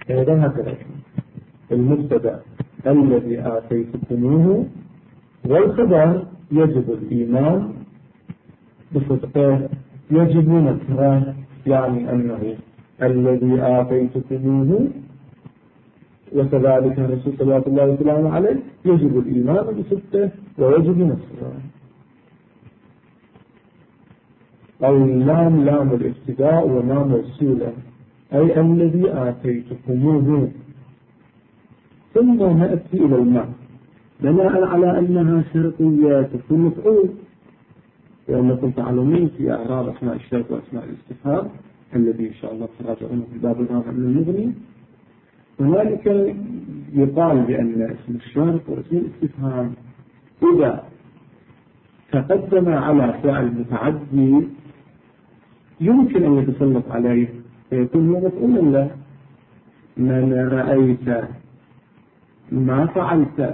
أيضا هكذا المبتدأ الذي آتيتكموه، والخبر يجب الإيمان بصدقه، يجب نكره، يعني أنه الذي آتيتكموه وكذلك الرسول صلى الله عليه وسلم عليه يجب الإيمان بصدقه ويجب نكره. أو اللام لام الابتداء وما موصولة، أي الذي آتيتكموه. ثم نأتي إلى المعنى بناء على أنها شرطية تكون مفعول، لأنكم تعلمون في أعراب أسماء الشرط وأسماء الاستفهام الذي إن شاء الله تراجعونه في باب الرابع من المغني، هنالك يقال بأن اسم الشرط واسم الاستفهام إذا تقدم على فعل متعدي يمكن أن يتسلط عليه فيكون هو مفعولا له. من رأيت، ما فعلت،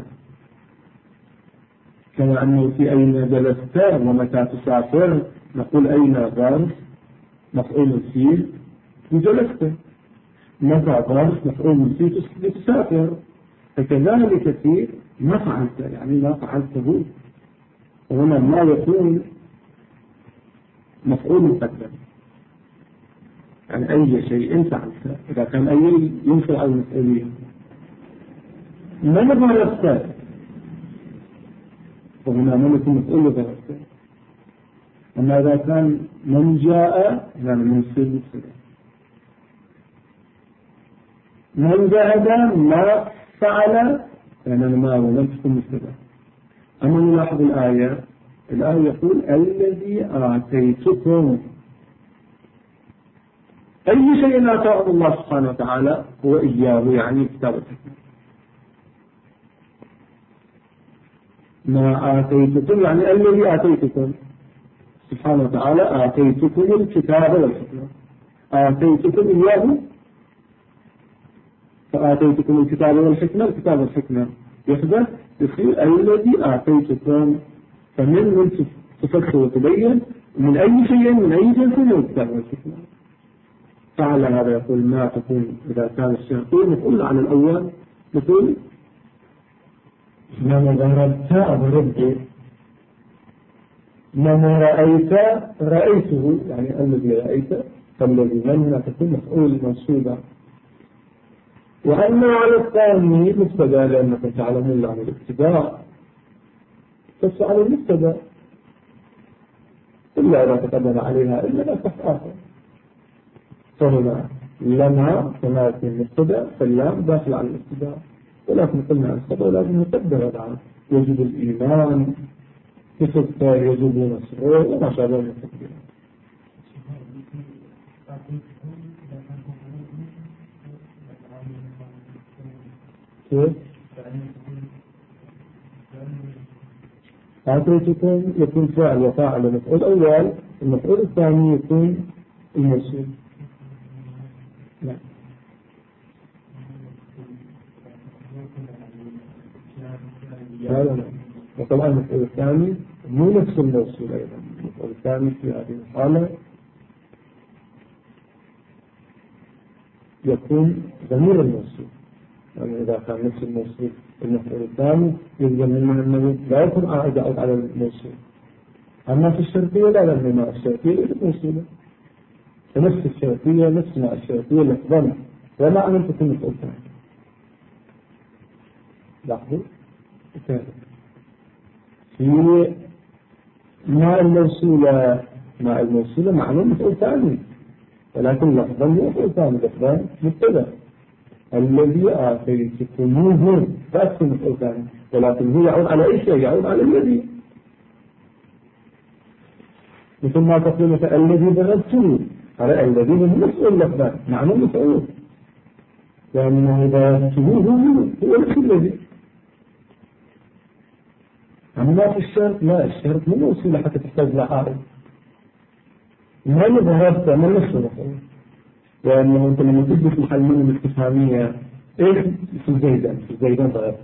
كما أنه في أين جلست ومتى تسافر نقول أين ظرف مفعول فيه جلست، متى ظرف مفعول فيه تسافر. فكذلك في ما فعلت، يعني ما فعلته، وهنا ما يكون مفعول مقدم، يعني أي شيء فعلت إذا كان أي ينفع على المسؤولية. من ضربت، وهنا من يكون مفعول ضربت. أما إذا كان من جاء يعني من سلسلة، من ذهب ما فعل يعني ما ولم تكن مثله. أما نلاحظ الآية يقول الذي آتيتكم، أي شيء آتاه الله سبحانه وتعالى هو إياه، يعني كتابته. ما آتيتكم يعني الذي آتيتكم سبحانه وتعالى، آتيتكم الكتاب والحكمة، آتيتكم إياه، فآتيتكم الكتاب والحكمة، الكتاب والحكمة يخبر يصير الذي آتيتكم، فمن تفسر وتبين من أي شيء من أي جنس من الكتاب والحكمة. فعلى هذا يقول ما تكون إذا كان الشرطين مفعول على الأول، مثل من ضربت أضربه، من رأيت رأيته، يعني الذي رأيت، فالذي من هنا تكون مفعول منصوبة. وأما على الثاني مبتدأ، لأنكم تعلمون عن الابتداء تسعى المبتدأ إلا إذا تقدم عليها إلا لا تفعل. فهنا لما كما في المبتدأ فاللام داخل على الابتداء، ولكن قلنا الخبر لازم نقدر الآن يجب الإيمان بصدقه، يجب نصره وما شابه من التقدير. آتيتكم يكون فاعل وفاعل المفعول الأول، المفعول الثاني يكون الموصول. لا لا، وطبعا المفعول الثاني مو نفس الموصول أيضا. المفعول الثاني في هذه الحالة يكون ضمير الموصول، يعني إذا كان نفس الموصول المفعول الثاني يلزم منه أنه لا يكون عائد على الموصول. أما في الشرطية لا، لأن ما الشرطية ليست موصولة، فنفس الشرطية نفس ما الشرطية لفظا وما أن تكون مفعول ثاني. لاحظوا في ما الموصولة، ما الموصولة معلوم مفعول ثاني، ولكن لفظا مفعول ثاني، لفظا مبتدأ الذي آتيتكموه فأكثر مفعول ثاني، ولكن هو يعود على أي شيء؟ يعود على الذي، مثل ما تقول مثلا الذي ضربته، على الذي هو مفعول لفظا معلوم مفعول، لأنه ضربته هو نفس الذي. أما في الشرط لا، الشرط مو موصولة حتى تحتاج لعائد. من ضربت من نفسه مفعول، لأنه أنت لما تثبت محل من الاستفهامية إيش في زيدا ضربت،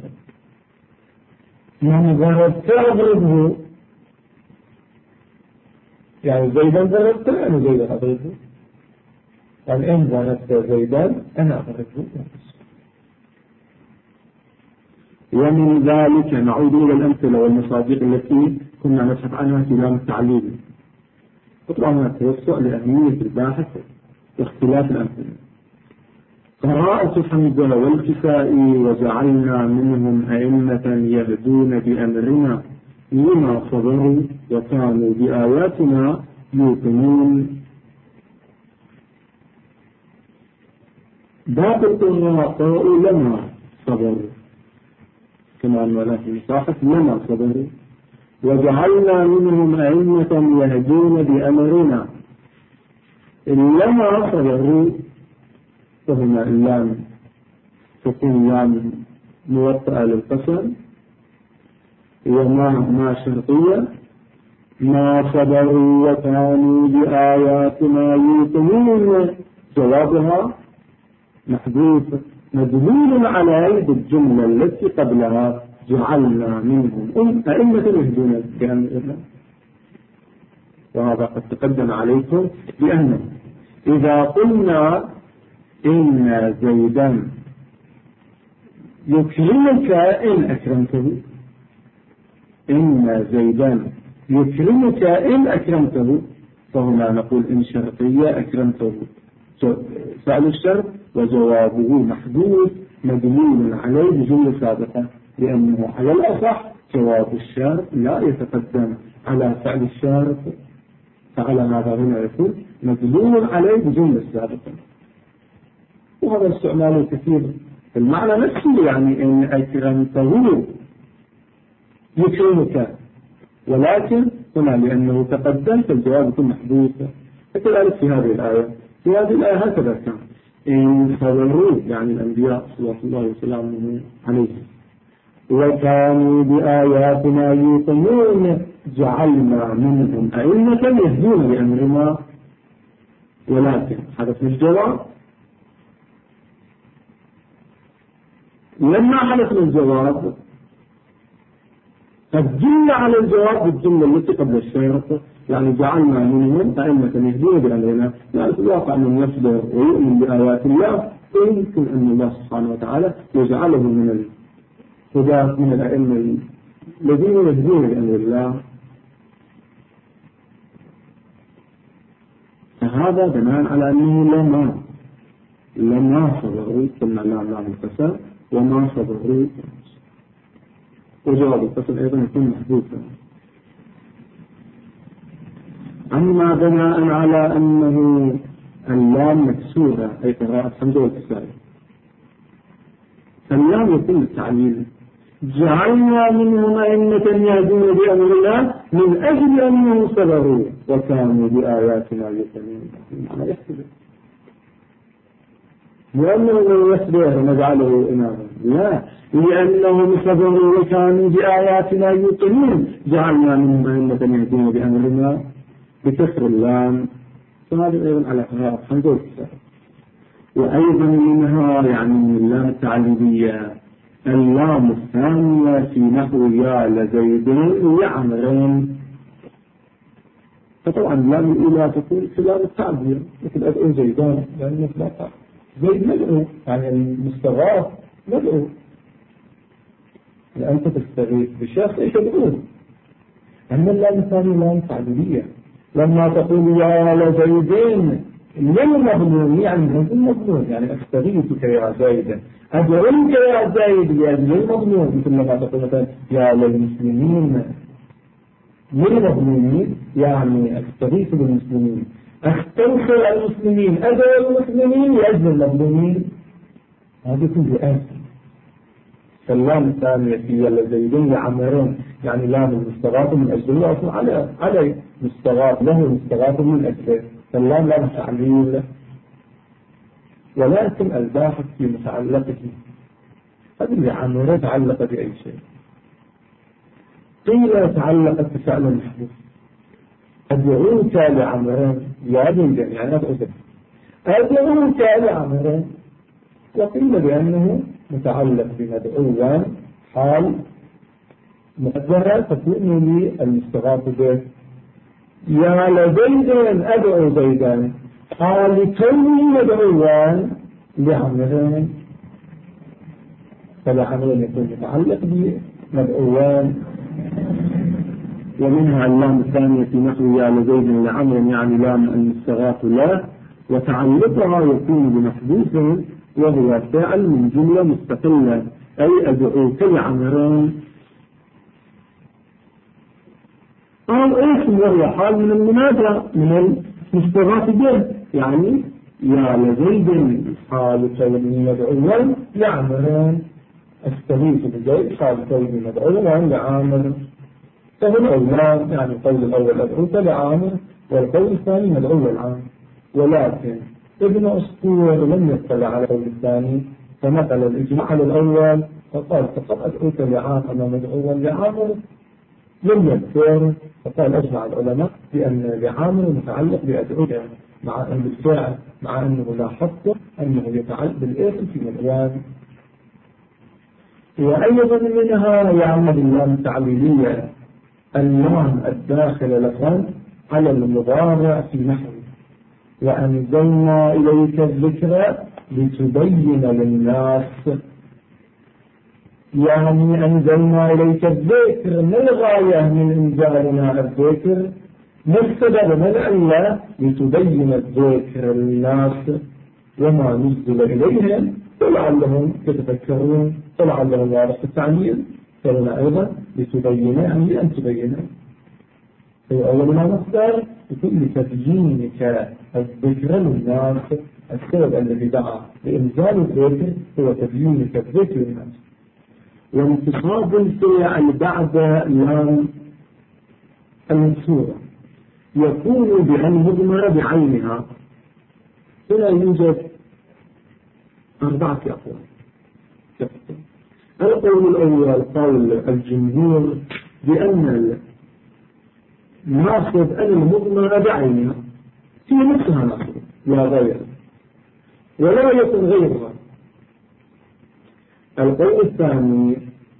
من ضربت أضربه، يعني زيدا ضربت يعني زيدا أضربه. قال إن ظننت زيدا أنا أضربه. ومن ذلك نعود إلى الأمثلة والمصادق التي كنا نبحث عنها في لام التعليل. طبعا التوسع لأهمية الباحث واختلاف الأمثلة. قراءة حمزة والكساء وجعلنا منهم أئمة يهدون بأمرنا لما صبروا وكانوا بآياتنا يوقنون. باقي القراء لما صبروا كما أننا في المصاحف لما صبروا وجعلنا منهم أئمة يهدون بأمرنا. لما صبروا فهنا اللام تكون لام موطئة للقسم، وما شرطية، ما صبروا وكانوا بآياتنا يوقنون جوابها محذوف مدلول على الجملة التي قبلها جعلنا منهم أئمة يهدون بأمرنا. وهذا قد تقدم عليكم بأنه إذا قلنا إن زيدا يكرمك إن أكرمته، إن زيدا يكرمك إن أكرمته، فهنا نقول إن شرطية أكرمته فعل الشرط وجوابه محدود مدلول عليه بجملة سابقة، لأنه على الأصح جواب الشرط لا يتقدم على فعل الشرط، فعلى هذا هنا يكون مدلول عليه بجملة سابقة. وهذا استعماله كثير في المعنى نفسه، يعني إن أكرمته يكرمك، ولكن هنا لأنه تقدم فالجواب يكون محدود. فكذلك في هذه الآية، في هذه الآية هكذا كان إن صبروا يعني الأنبياء صلى الله عليه وسلم عليهم وكانوا بآياتنا يوقنون جعلنا منهم أئمة يهدون بأمرنا. ولكن حدث الجواب، لما حدث الجواب قدمنا على الجواب بالجملة التي قبل الشرط، يعني جعلنا منهم أئمة يهدون بأمرنا. يعني في الواقع من يصبر ويؤمن بآيات الله يمكن أن الله سبحانه وتعالى يجعله من الهداة من الأئمة الذين يهدون بأمر الله. فهذا بناء على أنه لما صبروا ثم لا القسم وما صبروا، وجواب القسم أيضا يكون محذوفا. أما بناء على أنه اللام مكسورة أي قراءة حمزة والكسائي، فاللام يكون التعليل جعلنا منهم أئمة يهدون بأمرنا من أجل أنهم صبروا وكانوا بآياتنا يوقنون. معنى يحتمل لأنه من يصبر نجعله إماما، لا، لأنهم صبروا وكانوا بآياتنا يوقنون جعلنا منهم أئمة يهدون بأمرنا بكسر اللام. فهذا أيضا على قراءة حمزة والكسائي. وأيضا منها يعني من اللام التعليلية اللام الثانية في نحو يا لزيدين يعمرين. فطبعا اللام الأولى تكون في لام التعبير مثل أدعو زيدان، لأن زيد مدعو يعني المستغاث مدعو، لأنت تستغيث بشخص ايش تدعوه. أما اللام الثانية لام تعبيرية، لما تقول يا لزيدين للمظلوم يعني المظلوم، يعني أستغيثك يا زيد، أدعوك يا زيد لأجل المظلوم، مثل لما تقول مثلا يا للمسلمين للمظلومين يعني أستغيث بالمسلمين، أستنصر المسلمين، أدعو المسلمين لأجل المظلومين. هذا كله آسف. فاللام الثانية في الزيدين يعمرون يعني لام المستغاث من أجل الله عليه مستغاث له مستغاث من أجله، فاللام لام تعليل. ولكن الباحث في متعلقه هذه العامرة تعلق بأي شيء، قيل تعلقت بفعل محذوف أدعوك لعمران يا بنجان يعني أدعوك لعمران، وقيل بأنه متعلق بمدعوان حال مقدرة تكون لي المستغاث به. يا لزيدان أدعو زيدان، حال كونه مدعوا لعمل، فالعمل يكون متعلق بمدعوان. ومنها اللام الثانية في نحو يا لزيد لعمر، يعني لام المستغاث له، وتعلقها يكون بمحذوف وهو فعل من جملة مستقلة، أي أدعوك لعمرين، أو اسم وهو حال من المنادى من المستغاث به، يعني يا لزيد حال كوني مدعوا لعمرين، استغيث بزيد حال كوني مدعوا لعامر. فهنا اللام يعني القول الأول أدعوك لعامر، والقول الثاني مدعو لعامر. ولكن ابن أسطور لم يطلع على القول الثاني، فنقل الإجماع على الأول فقال فقط أدعوك لعامر مدعوا لعامر، لم يذكر، فقال أجمع العلماء بأن لعامر متعلق بأدعوك، مع أن الفاعل مع أنه لا حق أنه يتعلق بالاسم في مدعوان. وأيضا منها يعمل اللام التعليلية، اللام الداخل لفظا على المضارع في نحو وأنزلنا إليك الذكر لتبين للناس، يعني أنزلنا إليك الذكر، ما الغاية من إنزالنا الذكر؟ ما السبب من ألا لتبين الذكر للناس وما نزل إليهم، ولعلهم يتفكرون ولعلهم يعرفوا التعليل. فهنا أيضا لتبين يعني أن تبين، في أول ما مصدر بكل تبيينك الذكر للناس، السبب الذي دعا لإنزال الذكر هو تبيينك الذكر للناس. وانتصاب الفعل بعد لام المكسورة يكون بأن مضمر بعينها. هنا يوجد 4 أقوال. القول الأول قول الجمهور بأن ناصب المضمر بعينها في نفسها ناصب لا غير ولا يكون غيرها. القول الثاني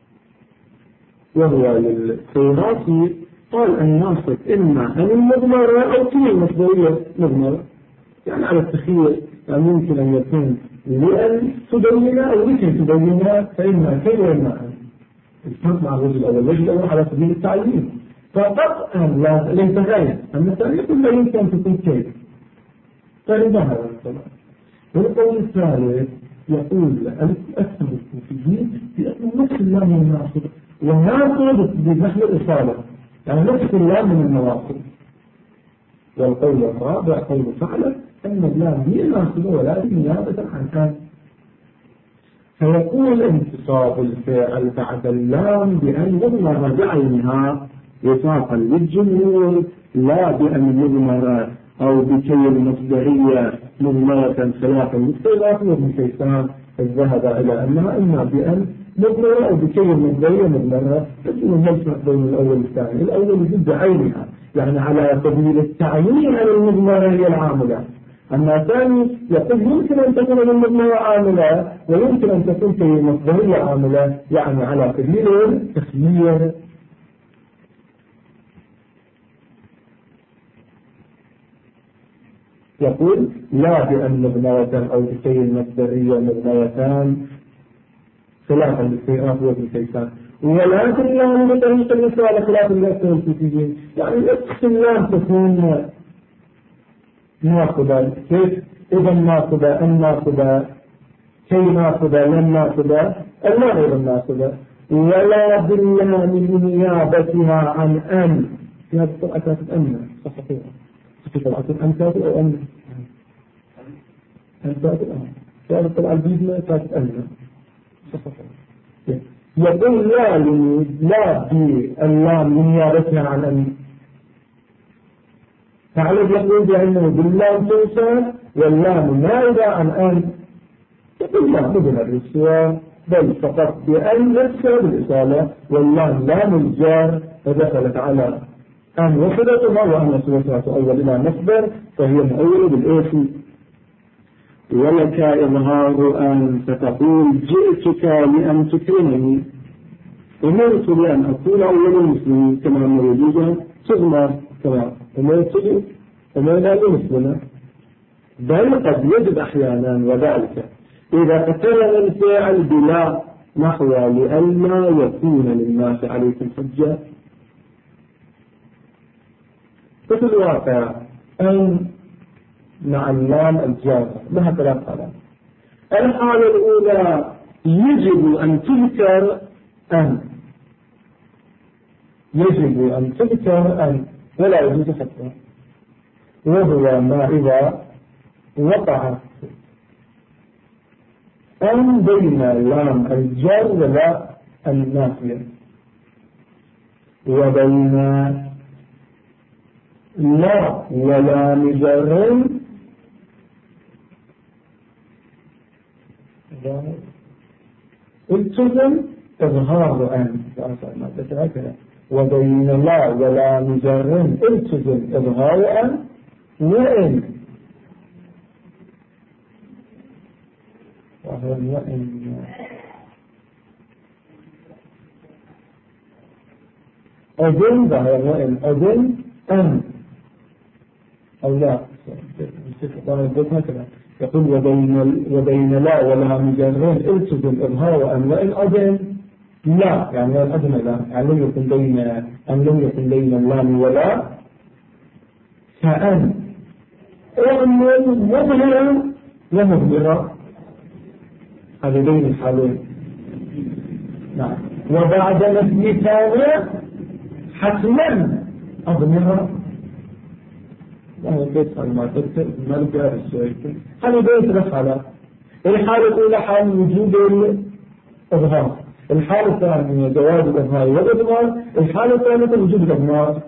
وهو للسيرافي قال الناصب إما أن المضمر أو كل المصدرية مضمرة، يعني على التخيير، يعني يمكن أن يكون لأن تبينها أو لكي تبينها، فإما كي وإما أن. الفرق مع الوجه الأول، الوجه الأول على سبيل التعيين فقط أن لا ليس غير، أما الثاني يقول لا يمكن أن تكون كيف، فإنها هذا الكلام. والقول الثالث يقول أكثر الكوفيين بأن نفس اللام من الناصب، والناصب بنحو الإصالة، يعني نفس اللام من النواصب. والقول الرابع قول فعلا أن اللام هي ناصبة ولكن نيابة عن كان، فيقول انتصاب الفعل بعد اللام بأن يضمر بعينها وفاقا للجمهور، لا بأن يضمر أو بكي المصدرية مضمرة خلافا للصيغات وابن كيسان الذهب إلى أنها إما بأن مضمرة أو بكي المصدرية مضمرة، لكن الفرق بين الأول والثاني. الأول يجب بعينها يعني على سبيل التعيين على المضمرة هي العاملة، أما الثاني يقول يمكن أن تكون المضمرة عاملة ويمكن أن تكون كي المصدرية عاملة، يعني على سبيل التخيير. يقول لا بأن مضمرة أو بكي المصدرية مضمرتان خلافا للسيئات وابن كيسان، ولكن لا بطريق الإسرائيل خلاف الأكثر الكتيجين، يعني الاقسام تكون ناقضة. كيف إذا ناقضة الناقضة كي ناقضة لن ناقضة اللا غير الناقضة، ولا بالله من نيابتها عن أن في هذه القرآن كانت أن صحيح في قرآن أن كانت أو أن كانت أن في هذه القرآن الجديدة كانت أن صحيح. يقول لا باللام من نيابتها عن أن، فعلى يقول بأنه باللام موسى واللام نائبة عن أن، يقول لا مدن الرسوة بل فقط بأن نفسها بالإصالة، واللام لام الجار فدخلت على أن وصلتها وأن سوتها تؤول إلى مصدر فهي مؤولة بالإيسي. ولك إظهار أن فتقول جئتك لأن تكرمني، أمرت بأن أكون أول المسلمين كما أمر يجوزها تغمر كما أمرت وما لا يمثلنا، بل قد يجب أحيانا، وذلك إذا اقترن الفعل بلا نحو لئلا يكون للناس عليكم حجة. ففي الواقع أن مع اللام الجارة لها ثلاث حالات. الحالة الأولى يجب أن تذكر أن، يجب أن تذكر أن ولا يجوز حتى، وهو ما إذا وقعت أن بين لام الجر ولا النافية وبين لا ولا مجر التزم إظهار أن، وبين لا ولا مجر التزم إظهار أن، وإن أذن ظهر وإن أذن أن أو لا يقول وبين لا ولا مجرين التزم إظهار أن، وإن أذن لا يعني وإن أذن لا يعني لم يكن بين اللام ولا فأن اعمل مظهرا ومظهرا، هذين الحالين. نعم. وبعد نفي ثانية حتما أضمرها. بيت ما تكتب مرجع السويكل هذا بيت رفعنا. الحالة الأولى حال وجود الإظهار، الحالة الثانية جواز الإظهار والإضمار، الحالة الثالثة وجود الإضمار.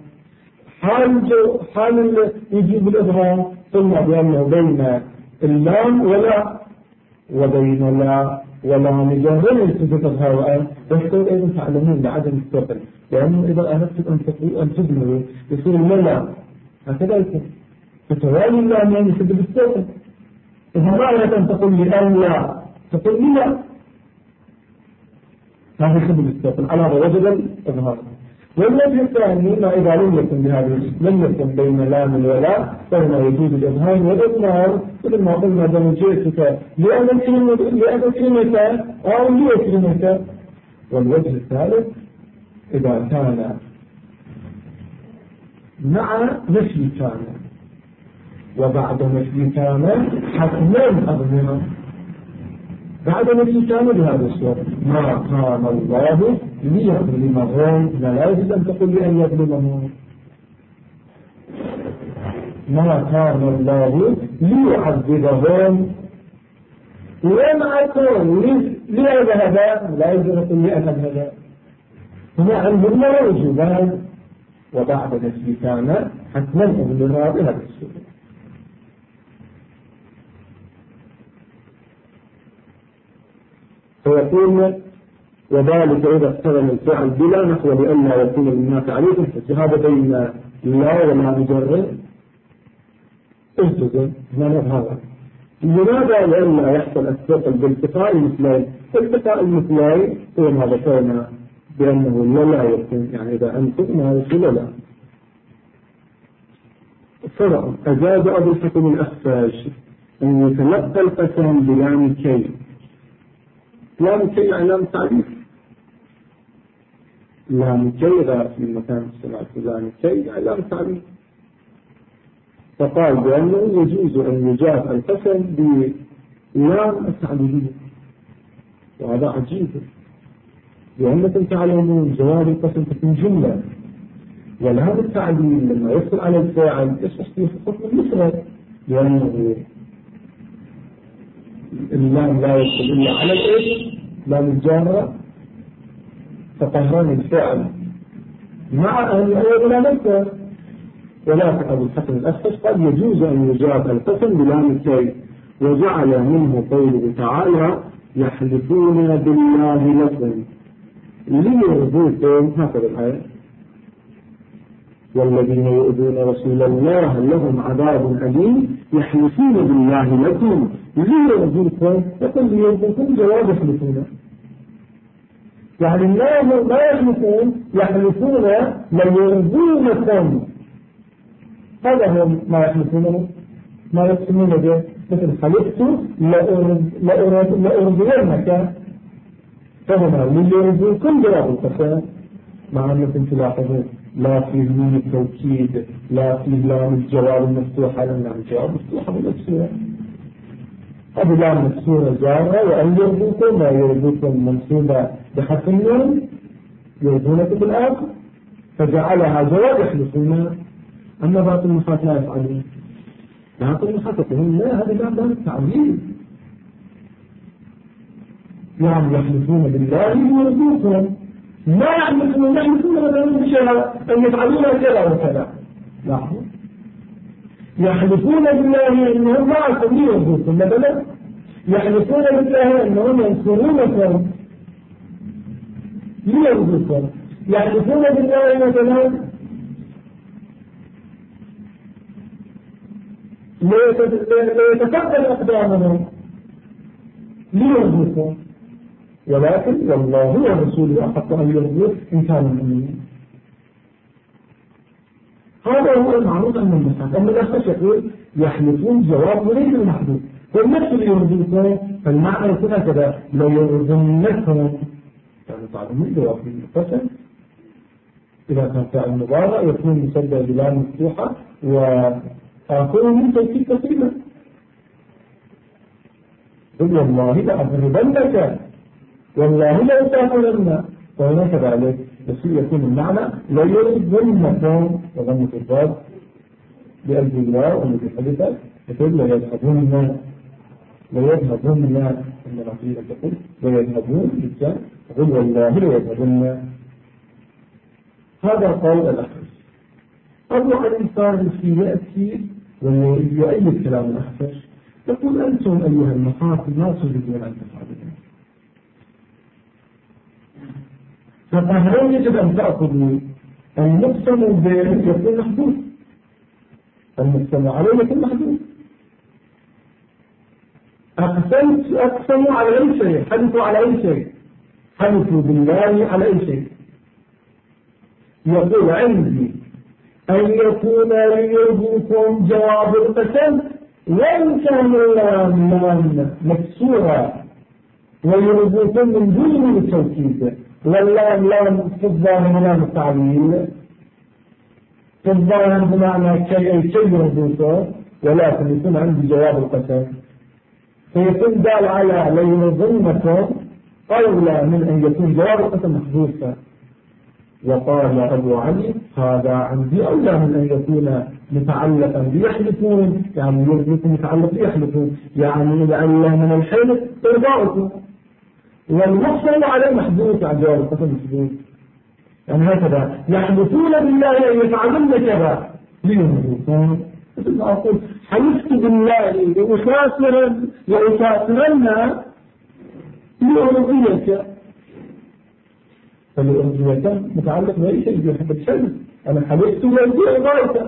حال وجود الإظهار ثم بأنه بين اللام ولا وبين لا ولا مجرد تظهر وأن يحتوي أيضا تعلمون بعدم الثقل، لأنه إذا أردت أن تظهروا يصير لا هكذا يكون فتوالي الله أن يسبب الثقل. إذا ما أردت أن تقول لي أن لا تقول لي لا، هذا يسبب الثقل على وجد الإظهار. والوجه الثاني ما إذا لم يكن بين لام ولا فهنا يجوز الإظهار والإضمار، مثل ما قلنا بمجيئتك لأن الكلمة أو ليكلمة. والوجه الثالث إذا كان مع نفي كان وبعد نفي كان حتما أضمر. بعد نفي كان بهذا الصوت ما كان الله ليظلمهم، لا يجوز أن تقول لأن يظلمهم. ما كان الله ليعذبهم وما أكون لأذهب، لا يجوز أن تقول لأن أذهب. هنا عندهم لا وجوبان، وبعد نفي كان حتما أضمر بهذا الصوت. فيقول وذلك إذا اقترن الفعل بلا نحو لئلا يكون للناس عليكم حجة. هذا بين لا ولا مجرد التزم هنا هذا. لماذا؟ لئلا يحصل الثقل بالتقاء المثلين. التقاء المثلين هو ما ذكرنا بأنه لا يكون، يعني إذا أنتم ما يكون لا. فرع أجاز أبو الحكم الأخفاش أن يتلقى القسم بلام كي. لام كي علامة تعريف، لام كي غير في المكان السماء لام كي علامة تعريف. فقال بأنه يجوز أن يجاب القسم بلام التعريفية، وهذا عجيب لأنكم تعلمون جواب القسم تكون جملة، ولام التعليل لما يدخل على الفاعل يصبح فيه حكم المفرد، لأنه اللام لا يدخل إلا على الاسم لام الجارة، فقهران الفعل مع أن يؤول إلى نفسه. ولكن أبو الحسن الأخفش قال يجوز أن يجاب القسم بلام الكي، وجعل منه قوله تعالى يحلفون بالله لكم ليرضوكم، هكذا الآية والذين يؤذون رسول الله لهم عذاب أليم يحلفون بالله لكم ليرضوكم. يقول ليرضوكم جواب يحلفون، يعني لا يحلفون، يحلفون ليرضونكم، هذا هو ما يحلفونه ما يقسمون به مثل حلفت لأرضينك، فهنا ليرضوكم جواب القسم، مع أنكم تلاحظون لا فيه نون التوكيد، لا فيه لام الجواب المفتوحة، لأن الجواب مفتوحة بالمكسورة. هذه لام مكسورة جارة، وأن يرضوكم لا يرضوكم منصوبة بحرف النون، يرضونك بالآخر، فجعلها جواب يحلفون. أما باطل المحاة لا يفعلون، باطل المحاة يقولون لا، هذا باب التعليل، يعني يحلفون بالله يرضوكم، ما يحلفون بشيء أن يفعلون كذا وكذا. لاحظوا، يحلفون بالله أنهم معكم ليرضوكم مثلا، يحلفون بالله أنهم ينصرونكم ليرضوكم، يحلفون بالله مثلا ليتقبل أقدامهم ليرضوكم، ولكن والله ورسوله أحق أن يرضوه إن كانوا مؤمنين. هذا هو المعروف عن المحاة. أما الأخص يقول يحلفون جواب وليس المحدود، والنفس اللي يرضوكم، فالمعنى يكون هكذا ليرضنكم، يعني تعلمون جواب المقسم. إذا كان فعل مضارع يكون مسدد بلام مفتوحة وآخره من توكيد تقريبا. قل والله لأضربنك، والله لا يسافرن، وهنا كذلك بس يكون المعنى لا يرضنكم، وضمة الضاد بألف الله والذي حدث يقول لا يذهبون، لا يذهبون إن العقيدة تقول لا يذهبون بالكامل، يقول والله لا يذهبون. هذا قول الأخر. أروع الإنسان في يأتي ويؤيد كلام الأخر، يقول أنتم أيها المخاطب ما تريدون أن تفعلون، فهل يجب أن تأخذوا المقسم به يكون محدود، المقسم عليه يكون محدود. أقسموا على أي شيء، حدثوا على أي شيء، حدثوا بالله على أي شيء. يقول عندي أن يكون ليرضوكم جواب القسم، وإن كان اللام مكسورة ويرضوكم من دون التوكيد، واللام لام في الظاهر لام التعليل، في الظاهر بمعنى شيء يرضوكم، ولكن يكون عندي جواب القسم، فيكون دال على ليرضنكم أولى من أن يكون جواب القسم محذوفا. وقال أبو علي هذا عندي أولى من أن يكون متعلقا بيحلفون، يعني يرضيكم متعلق بيحلفون، يعني إذا أولى من الحلف إرضاؤكم، والمقسم عليه محدود عن جواب القسم محدود. يعني هكذا يحلفون بالله أن يفعلن كذا ليرضوكم. مثل ما أقول حلفت بالله لأسافرن لأرضيك، فالأرضية متعلق بأي شيء يحب الحلف. أنا حلفت لأرضي أرضاك،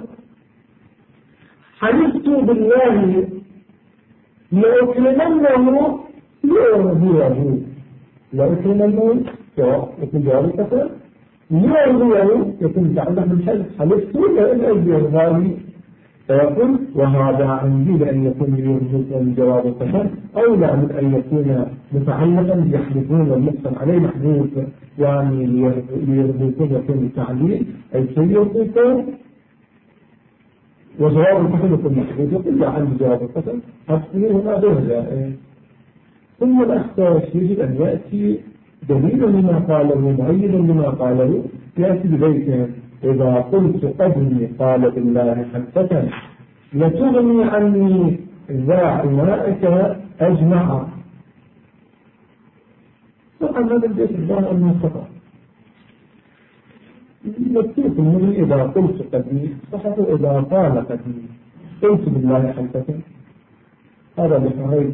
حلفت بالله لأكرمنه لأرضيه، لأكرمنه يكون جواب القسم، لأرضيه يكون متعلق بالحلف، حلفت لأرضي أرضاي، فيقول وهذا عندي بأن يكون ليرضوكم جواب القسم أولى من أن يكون متعلقا يحلفون والمقسم عليه محذوف، يعني ليرضوكم يكون تعليل أي شيء يرضوكم، وجواب القسم يكون محذوف، يقول لا عندي جواب القسم أصلي هنا غير جائز. ثم الأخطاء يجب أن يأتي دليل لما قاله معين لما قاله، يأتي ببيت إذا قلت قدمي قال بالله حنفة لتغني عني ذا إمائك أجمع. طبعا هذا البيت الظاهر أنه خطأ، مكتوب مني إذا قلت قدمي، صحته إذا قال قدمي قلت بالله حنفة. هذا بحرية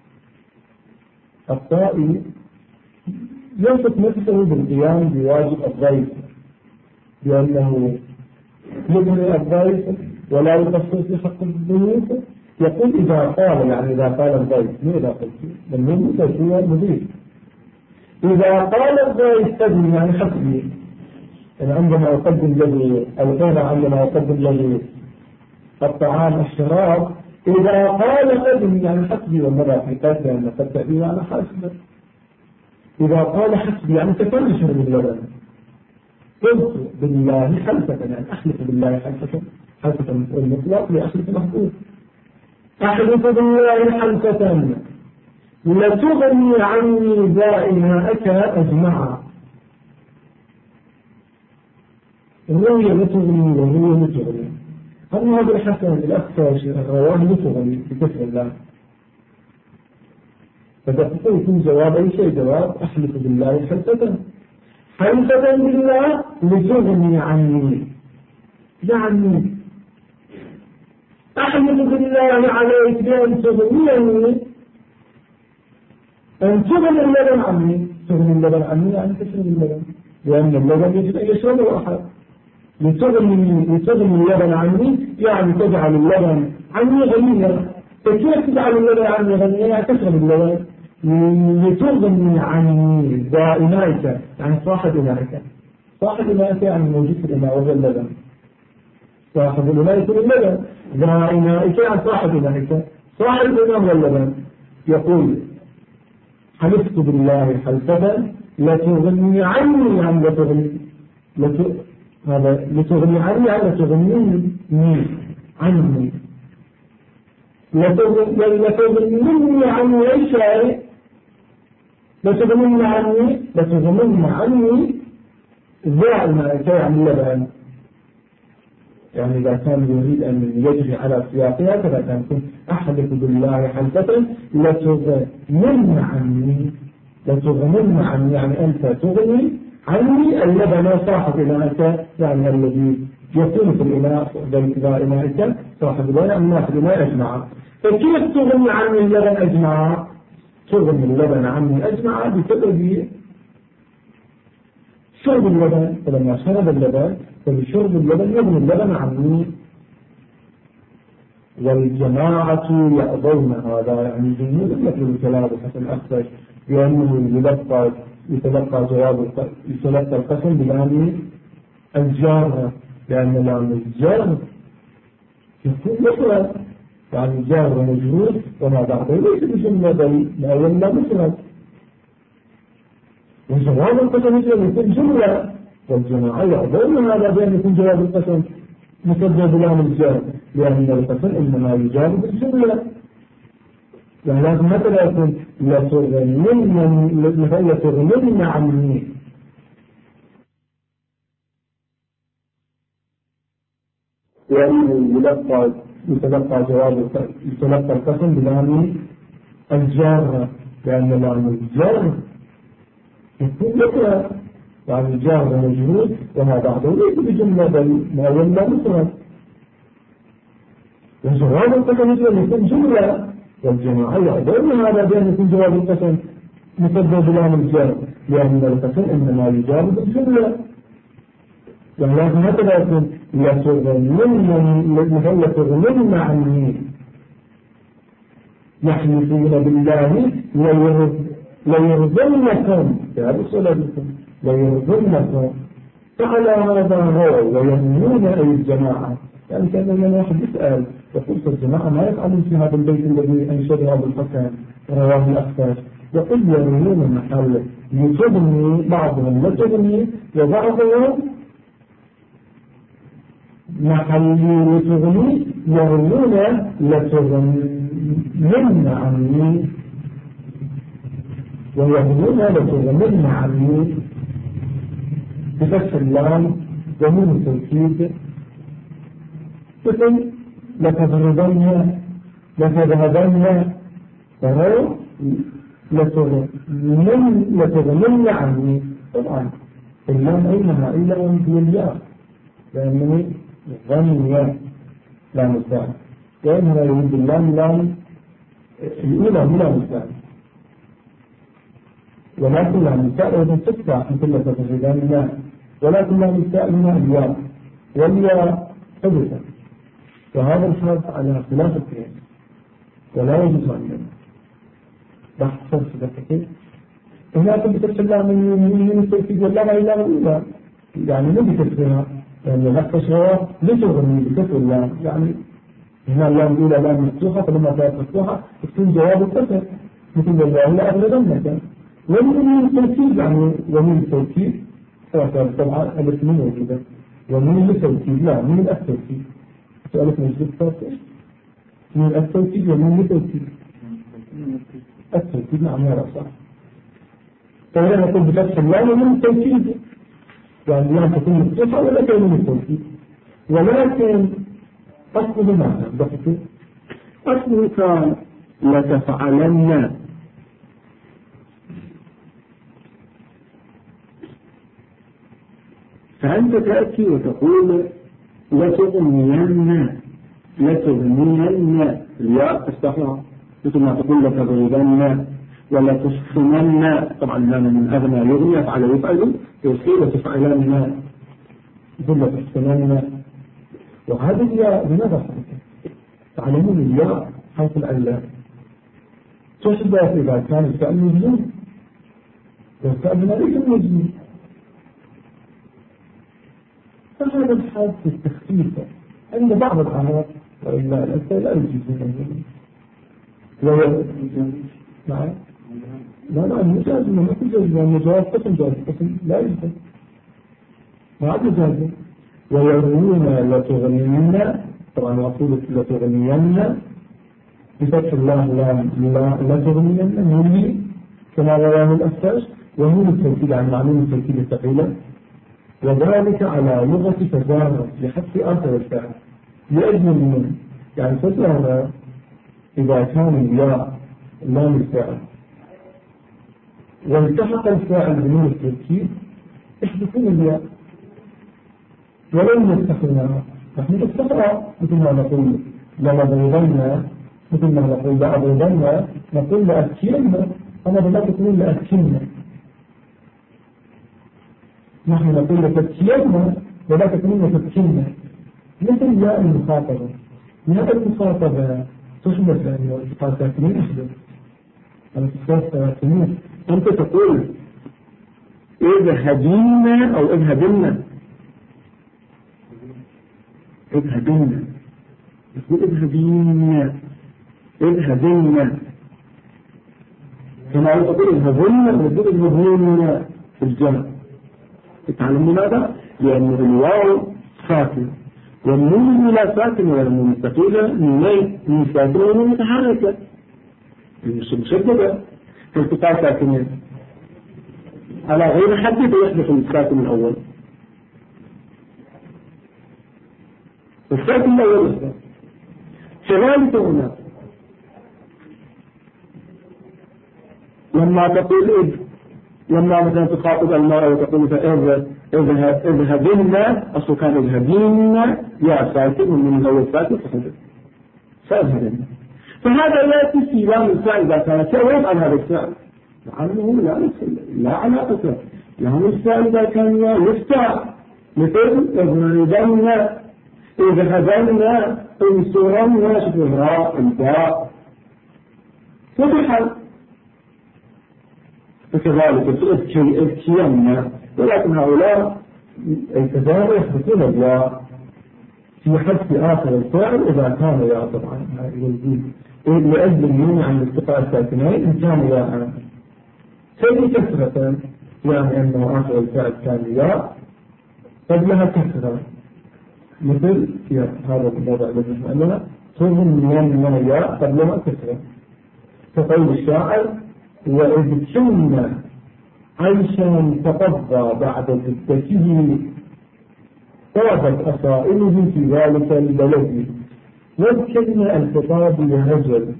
الطائي يوصف نفسه بالقيام بواجب الضيف، بأنه يبني الضيف ولا يقصر في حق الضيوف. يقول إذا قال، يعني إذا قال الضيف، مو إذا قلت، لأنه هو المضيف. إذا قال الضيف تبني يعني حسبي، يعني عندما أقدم له الغنى، عندما أقدم له الطعام الشراب، إذا قال قد يعني حسبي والمرأة في قد لأن قد تأتي على حسب. إذا قال حسبي يعني تفرش من اللبن. قلت بالله حلفة يعني أحلف بالله حلفة المطلق لأحلف محبوب. أحلف بالله حلفة لتغني عني دائماءك أجمعا. الرؤية لتغني وهي لتغني. أما هذا الحسن الأكثر الرواه لتغني بكفر الله. فتقول في جواب أي شيء جواب أحلف بالله حلفة بالله لتغني عني. يعني أحلف بالله عليك بأن تغنيني أن تغني اللبن عني. تغني اللبن عني يعني تشرب اللبن لأن اللبن يجب أن يشربه أحد. لتغني اللبن عني يعني تجعل اللبن عني غنيا. فكيف تجعل اللبن عني غنيا يعني تشرب اللبن. لتغني عني دائمائك يعني صاحب إنائك. صاحب إنائك يعني موجود في الإناء وهو اللبن. صاحب الإناء يكون اللبن. دائمائك يعني صاحب إنائك. صاحب الإناء هو اللبن. يقول حلفت بالله حلفة لتغني عني عن لتغني هذا لتغني عني عن لتغنيني عني. لتغنيني عني أي شيء. لتغنيني عني دائما كان اللبن. يعني إذا كان يريد أن يجري على سياقها فلا تكون أحلف بالله حلفة لتغنين عني يعني أنت تغني عني اللبن صاحب إنائك يعني الذي يكون في الإناء إذا إنائك صاحب الإناء الناس الإناء أجمع. فكيف تغني عني اللبن أجمع؟ تغني اللبن عني أجمع بسبب شرب اللبن. فلما شرب اللبن فبشرب اللبن يغني اللبن عني. والجماعة يأبون هذا يعني جمهور مثل الكلام الحسن الأخفش بأنه يتلقى القسم بلام الجار لأن لام الجار يكون مثلا يعني جار ومجرور وما بعده ليس بجملة بل لا يمنع مثلا. وجواب القسم يكون جملة. والجماعة يأبون هذا بأن يكون جواب القسم مسبب بلام الجار لأن القسم إنما يجاب بالجملة. يعني لازم مثلا يكون لتغنين عني. يعني يتلقى القسم بلام الجار لأن لام الجار يكون مثلا يعني جار ومجرور وما بعده ليس بجملة بل ما يمنع مثلا. وجواب القسم يكون جملة. والجماعة يأبون هذا بأن يكون جواب القسم مسبب بلام الجار لأن القسم إنما يجاب بالجملة. يعني لازم هكذا يكون لتغنين عني يحلفون بالله ليرضنكم هذا صلاتكم ليرضنكم. فعلى هذا هو ويمنون أي الجماعة يعني كان واحد يسأل يقول الجماعة ما يفعلون في هذا البيت الذي أنشده أبو الحسن رواه الأخفش. يقول يمنون محل لتغني بعضهم لتغني وبعضهم محل لتغني يرمون لتغنين عني ويهمون لتغنين عني بفتح اللام ومن التوكيد. مثل لتذهبن فهو لتغنين عني. طبعا اللام أينها إلا ومثل الياء لأنه غنية لا مستعد لأنها يريد اللام لام الأولى بلا مستعد ولكن لا مستعد وإذن تفتح مثل لتذهبن ولكن لا مستعد من الياء والياء حدثا. وهذا الحرف على خلاف القياس ولا يجوز أن بحث صدقته. هناك بتفسر من التوكيد والله إلا الأولى يعني مو بتفسرها يعني الأخفش هو لتغني بكفر الله يعني هنا اللام الأولى لام مفتوحة، فلما كانت مفتوحة تكون جواب القسم مثل الله لا أغلبنك. ومن التوكيد يعني ومن التوكيد طبعا ألف من موجودة، ومن التوكيد لا من التوكيد سؤالك موجود فاتح من التوكيد ومن التوكيد التوكيد نعم يا رأسا. فهنا نقول بفتح اللام ومن التوكيد يعني لا تكون مفتوحة ولا تكون من التوكيد، ولكن أصله ماذا؟ ضحكوا أصله كان لتفعلن، فأنت تأتي وتقول لتغنين الياء تستحيها مثل ما تقول لتغيبن ولا تسخنن. طبعا لنا من أغنى يغني يفعل يفعل يصير وتفعلن ثم تسخنن. وهذه الياء لماذا تعلمون الياء حيث العلة تشبه إذا كان الفعل مجنون والفعل ليس مجنون، فهذا الحال في التخفيف عند بعض العرب وإلا الأسئلة لا يجيزون نعم لا المجاز ما تجاز المجاز قسم جاز قسم لا يجاز ما عاد جاز. ويرون لتغنين طبعا مقصود لتغنين بفتح الله لا تغنين نوني كما رواه الأساس وهو التوكيد عن معلوم التوكيد الثقيلة، وذلك على لغة تزامن لحذف آخر الفعل لأجل من يعني فترة إذا كان الياء لام الفعل والتحق الفاعل بنون التوكيد يحذفون الياء ولم يستخدمها. نحن نستخدمها مثل ما نقول لنضربن، مثل ما نقول لأضربن نقول لأكين، أنا بلا تقول لأكين، نحن نقول لتكين ولا تكون لتكين مثل ياء المخاطبة. ياء المخاطبة تحدث يعني والتقاء ساكنين يحدث التقاء ساكنين. أنت تقول اذهبين أو اذهبن اذهبين تقول اذهبين كما تقول اذهبن وتقول اذهبين في الجمع. تعلم لماذا؟ لأن الواو ساكن والنون لا ساكن ولا النون مستقيلة من ساكنة ونون متحركة مشددة في التقاء ساكنين على غير حد يحدث الساكن الأول. الساكن الأول يحدث كذلك هنا لما تقول لما مثلا تخاطب المرأة وتقول اذهبن أصل كان اذهبين يا ساكن من الأول ساكن فاذهبن. فهذا يأتي في لام الفعل إذا كان سويت عن هذا الفعل لعله لا علاقة لهم الفعل إذا كان يفتح مثل اذهبن اذهبن انصرن شبهراء الباء فتحا فكذلك اذكينا. ولكن هؤلاء الكذاب يحدثون الياء في حذف آخر الفعل إذا كان ياء طبعا يزيد لأجل النون عن التقاء الساكنين إن كان ياء فهي كثرة يعني أنه آخر الفعل كان ياء قبلها كثرة مثل في هذا الموضع الذي نحن تظن من ياء قبلها كثرة كقول الشاعر وإذ كنا عيشا تقضى بعد جدته طابت أصائله في ذلك البلد واذكرنا الخطاب للرجل.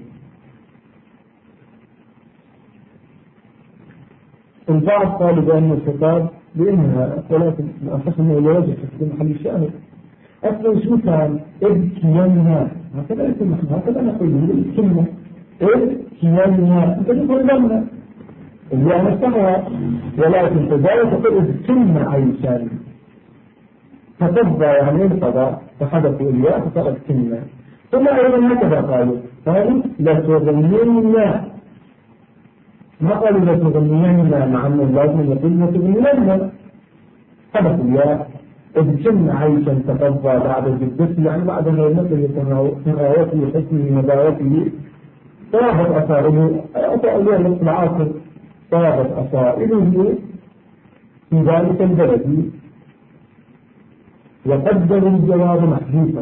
البعض قالوا بأن الخطاب بأنها ولكن أصح أنه لرجل في محل الشاهد أصلا شو كان ابكينا هكذا يكون نحن هكذا نقول الكلمة ابكينا أنت تقول لنا اللي أنا استمع ولكن تجارة تقول ابكينا عيشان فتبضى يعني انتظى فحدثوا إلياء فصارت كلمة. ثم أيضا هكذا قالوا لا تغنينا ما قالوا لا تغنينا مع أن الله يقول لا تغنينا حدثوا إلياء إذ كن عيشا تقضى بعد جدته، يعني بعد غيرته تناوته حسنه نباوته طابت أصائله نصف العاصر، طابت أصائله في ذلك البلد، وقدر الجواب محذوفا.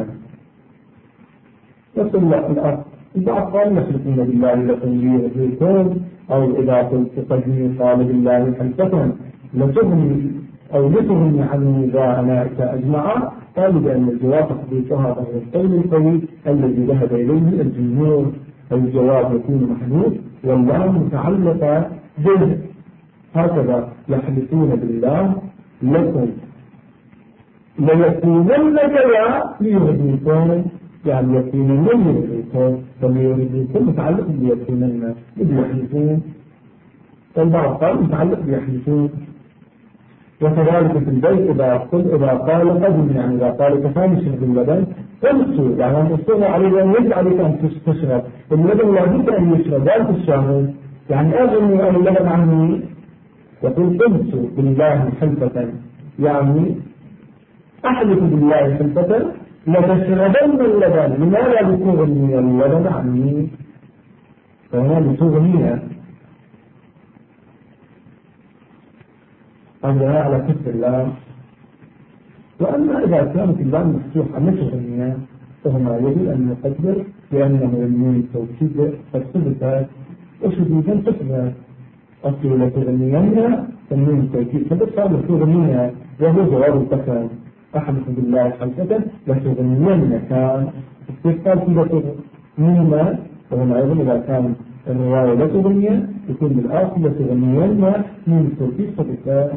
نفس الأخ البعض قال نحلفون بالله لكم ليرضيكم، أو إذا قلت تقدمي قال بالله حلفة لتغني أو لتغني عني ذا أنائك أجمعا. قالوا بأن الجواب تحديثها هذا القول القوي الذي ذهب إليه الجمهور، الجواب يكون محذوف والله متعلقة به. هكذا يحلفون بالله لكم ليكونن كذا ليرضيكم، يعني يكونن ليرضيكم، وليرضيكم متعلق بيكونن بيحلفون، فالبعض قال متعلق بيحلفون. وكذلك في البيت إذا قال قدم، يعني إذا قال كفاني شرب اللبن امسوا، يعني أن تصوغ عليه أن يجب عليك أن تشرب اللبن، لا بد أن يشرب ذلك الشهر، يعني أغني أن اللبن عني، يقول امسوا بالله حلفة، يعني أحلف بالله حلفة لتشربن اللبن. لماذا لتغني اللبن عني؟ فهنا لتغني هذا على كفر الله. وأما إذا كانت اللام مفتوحة متغنية فهما يجب أن يقدر لأنه ينوي التوكيد قد ثبت وشديدا تثبت. أصل لتغنين تنوي التوكيد ثبت، قال لتغنين وهو جواب القسم، أحلف بالله حلفة لتغنين كان استثقال في لتغنين، وهما أيضا إذا كان الرواية لتغنية يكون بالآخر لتغنين من التوكيد ثبت.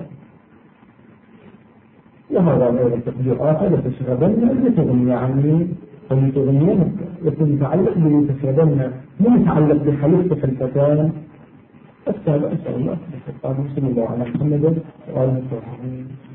وهذا أيضا تقدير آخر لتشربن لتغني عني، ولتغنين يكون متعلق بلتشربن مو متعلق بحلف حلفتان. أسأل الله صلى الله عليه وسلم على محمد وآله وصحبه.